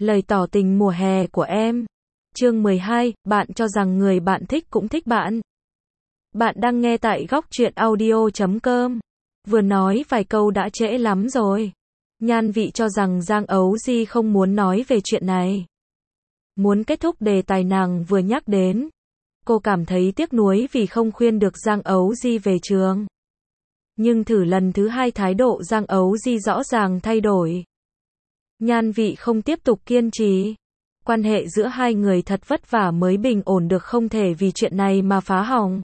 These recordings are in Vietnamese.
Lời tỏ tình mùa hè của em. Chương 12, bạn cho rằng người bạn thích cũng thích bạn. Bạn đang nghe tại góc truyện audio.com. Vừa nói vài câu đã trễ lắm rồi. Nhan Vị cho rằng Giang Ấu Di không muốn nói về chuyện này. Muốn kết thúc đề tài nàng vừa nhắc đến. Cô cảm thấy tiếc nuối vì không khuyên được Giang Ấu Di về trường. Nhưng thử lần thứ hai thái độ Giang Ấu Di rõ ràng thay đổi. Nhan Vị không tiếp tục kiên trì. Quan hệ giữa hai người thật vất vả mới bình ổn được, không thể vì chuyện này mà phá hỏng.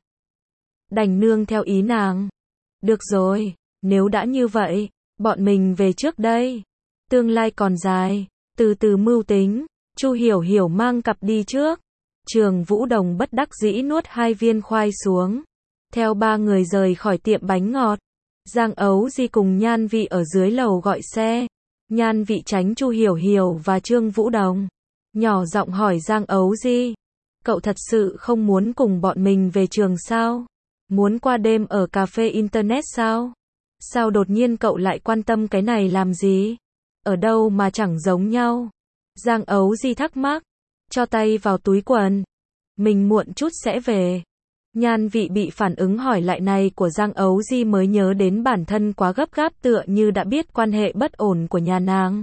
Đành nương theo ý nàng. Được rồi, nếu đã như vậy, bọn mình về trước đây. Tương lai còn dài, từ từ mưu tính. Chu Hiểu Hiểu mang cặp đi trước. Trường Vũ Đồng bất đắc dĩ nuốt 2 viên khoai xuống. Theo 3 người rời khỏi tiệm bánh ngọt. Giang Ấu Di cùng Nhan Vị ở dưới lầu gọi xe. Nhan Vị tránh Chu Hiểu Hiểu và Trương Vũ Đồng. Nhỏ giọng hỏi Giang Ấu Di. Cậu thật sự không muốn cùng bọn mình về trường sao? Muốn qua đêm ở cà phê internet sao? Sao đột nhiên cậu lại quan tâm cái này làm gì? Ở đâu mà chẳng giống nhau? Giang Ấu Di thắc mắc. Cho tay vào túi quần. Mình muộn chút sẽ về. Nhan Vị bị phản ứng hỏi lại này của Giang Ấu Di mới nhớ đến bản thân quá gấp gáp, tựa như đã biết quan hệ bất ổn của nhà nàng.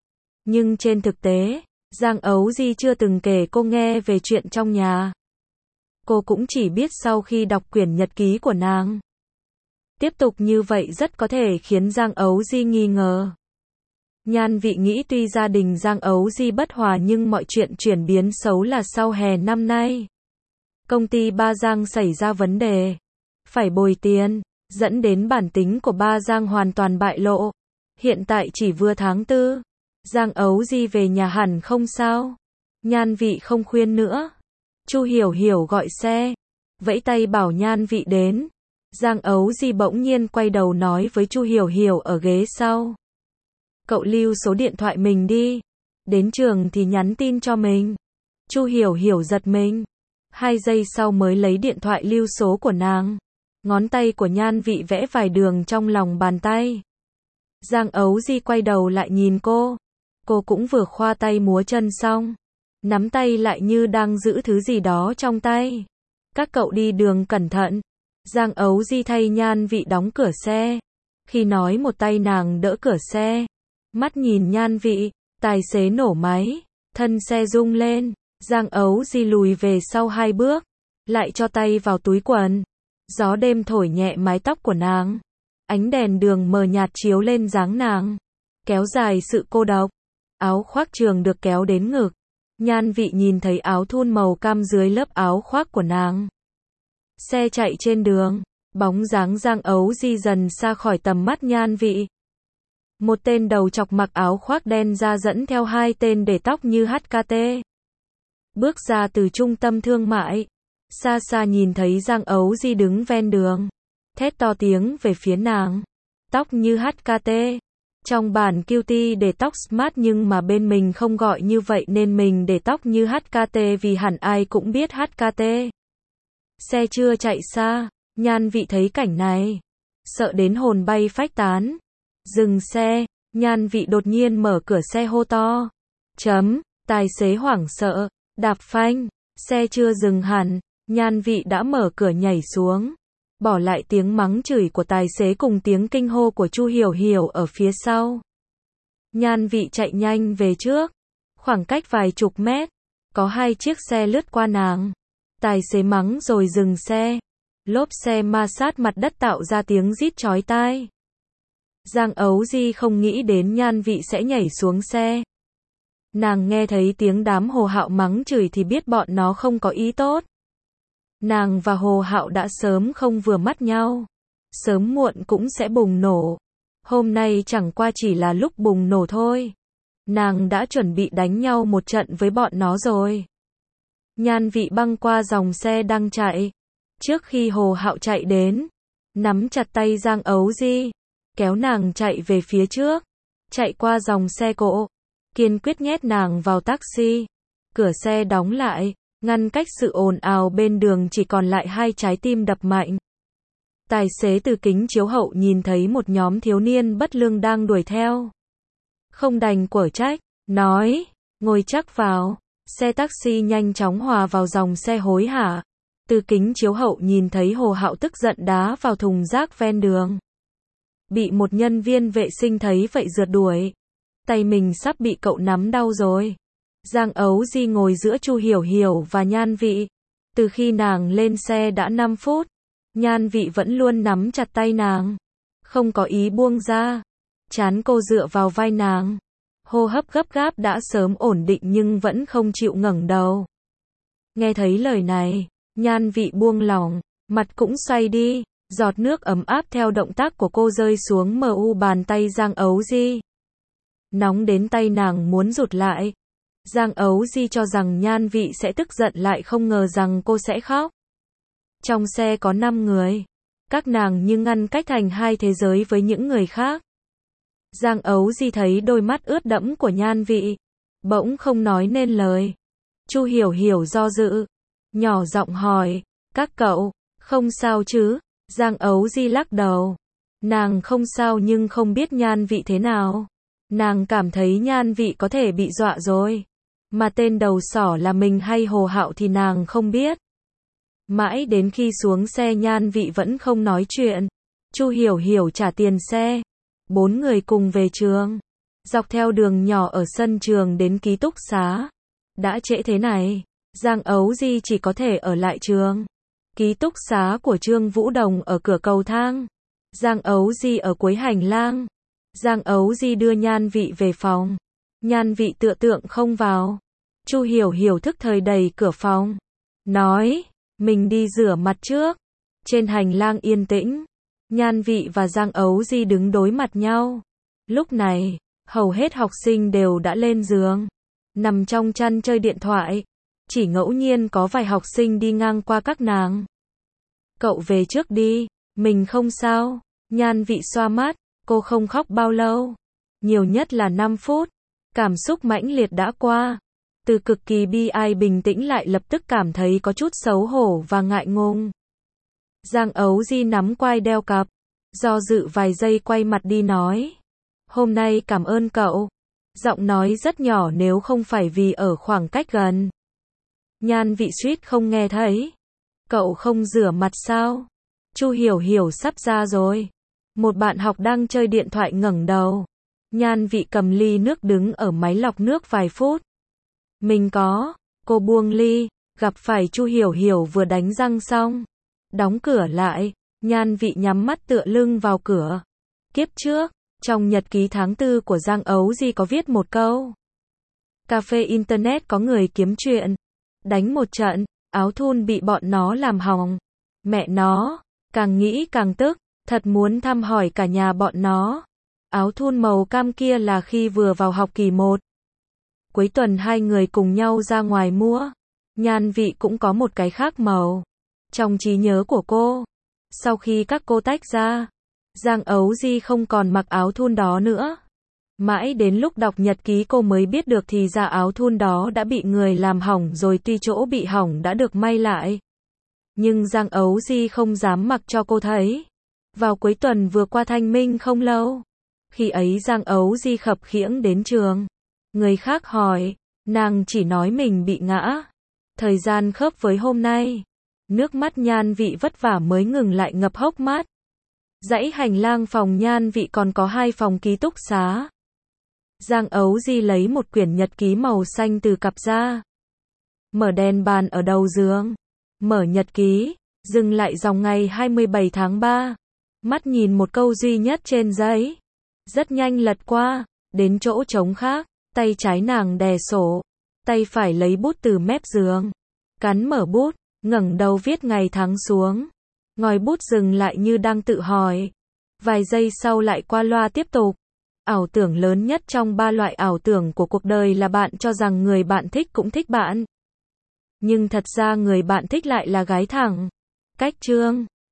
Nhưng trên thực tế, Giang Ấu Di chưa từng kể cô nghe về chuyện trong nhà. Cô cũng chỉ biết sau khi đọc quyển nhật ký của nàng. Tiếp tục như vậy rất có thể khiến Giang Ấu Di nghi ngờ. Nhan Vị nghĩ tuy gia đình Giang Ấu Di bất hòa nhưng mọi chuyện chuyển biến xấu là sau hè năm nay. Công ty Ba Giang xảy ra vấn đề. Phải bồi tiền, dẫn đến bản tính của Ba Giang hoàn toàn bại lộ. Hiện tại chỉ vừa tháng 4. Giang Ấu Di về nhà hẳn không sao. Nhan Vị không khuyên nữa. Chu Hiểu Hiểu gọi xe. Vẫy tay bảo Nhan Vị đến. Giang Ấu Di bỗng nhiên quay đầu nói với Chu Hiểu Hiểu ở ghế sau. Cậu lưu số điện thoại mình đi. Đến trường thì nhắn tin cho mình. Chu Hiểu Hiểu giật mình. 2 giây sau mới lấy điện thoại lưu số của nàng. Ngón tay của Nhan Vị vẽ vài đường trong lòng bàn tay. Giang Ấu Di quay đầu lại nhìn cô. Cô cũng vừa khoa tay múa chân xong. Nắm tay lại như đang giữ thứ gì đó trong tay. Các cậu đi đường cẩn thận. Giang Ấu Di thay Nhan Vị đóng cửa xe. Khi nói một tay nàng đỡ cửa xe. Mắt nhìn Nhan Vị, tài xế nổ máy. Thân xe rung lên. Giang Ấu Di lùi về sau 2 bước. Lại cho tay vào túi quần. Gió đêm thổi nhẹ mái tóc của nàng. Ánh đèn đường mờ nhạt chiếu lên dáng nàng. Kéo dài sự cô độc. Áo khoác trường được kéo đến ngực. Nhan Vị nhìn thấy áo thun màu cam dưới lớp áo khoác của nàng. Xe chạy trên đường. Bóng dáng Giang Ấu Di dần xa khỏi tầm mắt Nhan Vị. Một tên đầu chọc mặc áo khoác đen ra dẫn theo 2 tên để tóc như HKT. Bước ra từ trung tâm thương mại. Xa xa nhìn thấy Giang Ấu Di đứng ven đường. Thét to tiếng về phía nàng. Tóc như HKT. Trong bản QT để tóc smart nhưng mà bên mình không gọi như vậy nên mình để tóc như HKT vì hẳn ai cũng biết HKT. Xe chưa chạy xa. Nhan Vị thấy cảnh này. Sợ đến hồn bay phách tán. Dừng xe. Nhan Vị đột nhiên mở cửa xe hô to. Tài xế hoảng sợ. Đạp phanh. Xe chưa dừng hẳn. Nhan Vị đã mở cửa nhảy xuống. Bỏ lại tiếng mắng chửi của tài xế cùng tiếng kinh hô của Chu Hiểu Hiểu ở phía sau. Nhan Vị chạy nhanh về trước. Khoảng cách vài chục mét. Có 2 chiếc xe lướt qua nàng. Tài xế mắng rồi dừng xe. Lốp xe ma sát mặt đất tạo ra tiếng rít chói tai. Giang Ấu Di không nghĩ đến Nhan Vị sẽ nhảy xuống xe. Nàng nghe thấy tiếng đám Hồ Hạo mắng chửi thì biết bọn nó không có ý tốt. Nàng và Hồ Hạo đã sớm không vừa mắt nhau. Sớm muộn cũng sẽ bùng nổ. Hôm nay chẳng qua chỉ là lúc bùng nổ thôi. Nàng đã chuẩn bị đánh nhau một trận với bọn nó rồi. Nhan Vị băng qua dòng xe đang chạy. Trước khi Hồ Hạo chạy đến. Nắm chặt tay Giang Ấu Di. Kéo nàng chạy về phía trước. Chạy qua dòng xe cộ. Kiên quyết nhét nàng vào taxi. Cửa xe đóng lại. Ngăn cách sự ồn ào bên đường chỉ còn lại 2 trái tim đập mạnh. Tài xế từ kính chiếu hậu nhìn thấy một nhóm thiếu niên bất lương đang đuổi theo. Không đành quở trách, nói, Ngồi chắc vào. Xe taxi nhanh chóng hòa vào dòng xe hối hả. Từ kính chiếu hậu nhìn thấy Hồ Hạo tức giận đá vào thùng rác ven đường. Bị một nhân viên vệ sinh thấy vậy rượt đuổi. Tay mình sắp bị cậu nắm đau rồi. Giang Ấu Di ngồi giữa Chu Hiểu Hiểu và Nhan Vị. Từ khi nàng lên xe đã 5 phút, Nhan Vị vẫn luôn nắm chặt tay nàng, không có ý buông ra. Trán cô dựa vào vai nàng. Hô hấp gấp gáp đã sớm ổn định nhưng vẫn không chịu ngẩng đầu. Nghe thấy lời này, Nhan Vị buông lỏng, mặt cũng xoay đi, giọt nước ấm áp theo động tác của cô rơi xuống mu bàn tay Giang Ấu Di. Nóng đến tay nàng muốn rụt lại. Giang Ấu Di cho rằng Nhan Vị sẽ tức giận lại không ngờ rằng cô sẽ khóc. Trong xe có 5 người. Các nàng như ngăn cách thành hai thế giới với những người khác. Giang Ấu Di thấy đôi mắt ướt đẫm của Nhan Vị, bỗng không nói nên lời. Chu Hiểu Hiểu do dự, nhỏ giọng hỏi, các cậu, không sao chứ? Giang Ấu Di lắc đầu. Nàng không sao nhưng không biết Nhan Vị thế nào. Nàng cảm thấy Nhan Vị có thể bị dọa rồi. Mà tên đầu sỏ là mình hay Hồ Hạo thì nàng không biết. Mãi đến khi xuống xe Nhan Vị vẫn không nói chuyện. Chu Hiểu Hiểu trả tiền xe. 4 người cùng về trường. Dọc theo đường nhỏ ở sân trường đến ký túc xá. Đã trễ thế này, Giang Ấu Di chỉ có thể ở lại trường. Ký túc xá của Trương Vũ Đồng ở cửa cầu thang. Giang Ấu Di ở cuối hành lang. Giang Ấu Di đưa Nhan Vị về phòng. Nhan Vị tựa tượng không vào. Chu Hiểu Hiểu thức thời đẩy cửa phòng. Nói, mình đi rửa mặt trước. Trên hành lang yên tĩnh. Nhan Vị và Giang Ấu Di đứng đối mặt nhau. Lúc này, hầu hết học sinh đều đã lên giường. Nằm trong chăn chơi điện thoại. Chỉ ngẫu nhiên có vài học sinh đi ngang qua các nàng. Cậu về trước đi, mình không sao. Nhan Vị xoa mắt, cô không khóc bao lâu. Nhiều nhất là 5 phút. Cảm xúc mãnh liệt đã qua. Từ cực kỳ bi ai bình tĩnh lại lập tức cảm thấy có chút xấu hổ và ngại ngùng. Giang Ấu Di nắm quai đeo cặp. Do dự vài giây quay mặt đi nói. Hôm nay cảm ơn cậu. Giọng nói rất nhỏ nếu không phải vì ở khoảng cách gần. Nhan Vị suýt không nghe thấy. Cậu không rửa mặt sao? Chu Hiểu Hiểu sắp ra rồi. Một bạn học đang chơi điện thoại ngẩng đầu. Nhan Vị cầm ly nước đứng ở máy lọc nước vài phút. Mình có. Cô buông ly, gặp phải Chu Hiểu Hiểu vừa đánh răng xong. Đóng cửa lại, Nhan Vị nhắm mắt tựa lưng vào cửa. Kiếp trước, trong nhật ký tháng 4 của Giang Ấu Di có viết một câu. Cà phê internet có người kiếm chuyện. Đánh một trận, áo thun bị bọn nó làm hỏng. Mẹ nó, càng nghĩ càng tức, thật muốn thăm hỏi cả nhà bọn nó. Áo thun màu cam kia là khi vừa vào học kỳ 1. Cuối tuần hai người cùng nhau ra ngoài mua. Nhan Vị cũng có một cái khác màu. Trong trí nhớ của cô, sau khi các cô tách ra, Giang Ấu Di không còn mặc áo thun đó nữa. Mãi đến lúc đọc nhật ký cô mới biết được thì ra áo thun đó đã bị người làm hỏng rồi, tuy chỗ bị hỏng đã được may lại. Nhưng Giang Ấu Di không dám mặc cho cô thấy. Vào cuối tuần vừa qua thanh minh không lâu. Khi ấy Giang Ấu Di khập khiễng đến trường. Người khác hỏi, nàng chỉ nói mình bị ngã. Thời gian khớp với hôm nay. Nước mắt Nhan Vị vất vả mới ngừng lại ngập hốc mắt. Dãy hành lang phòng Nhan Vị còn có 2 phòng ký túc xá. Giang Ấu Di lấy một quyển nhật ký màu xanh từ cặp ra. Mở đèn bàn ở đầu giường. Mở nhật ký, dừng lại dòng ngày 27 tháng 3. Mắt nhìn một câu duy nhất trên giấy. Rất nhanh lật qua, đến chỗ trống khác. Tay trái nàng đè sổ. Tay phải lấy bút từ mép giường. Cắn mở bút, ngẩng đầu viết ngày tháng xuống. Ngòi bút dừng lại như đang tự hỏi. Vài giây sau lại qua loa tiếp tục. Ảo tưởng lớn nhất trong 3 loại ảo tưởng của cuộc đời là bạn cho rằng người bạn thích cũng thích bạn. Nhưng thật ra người bạn thích lại là gái thẳng. Cách chương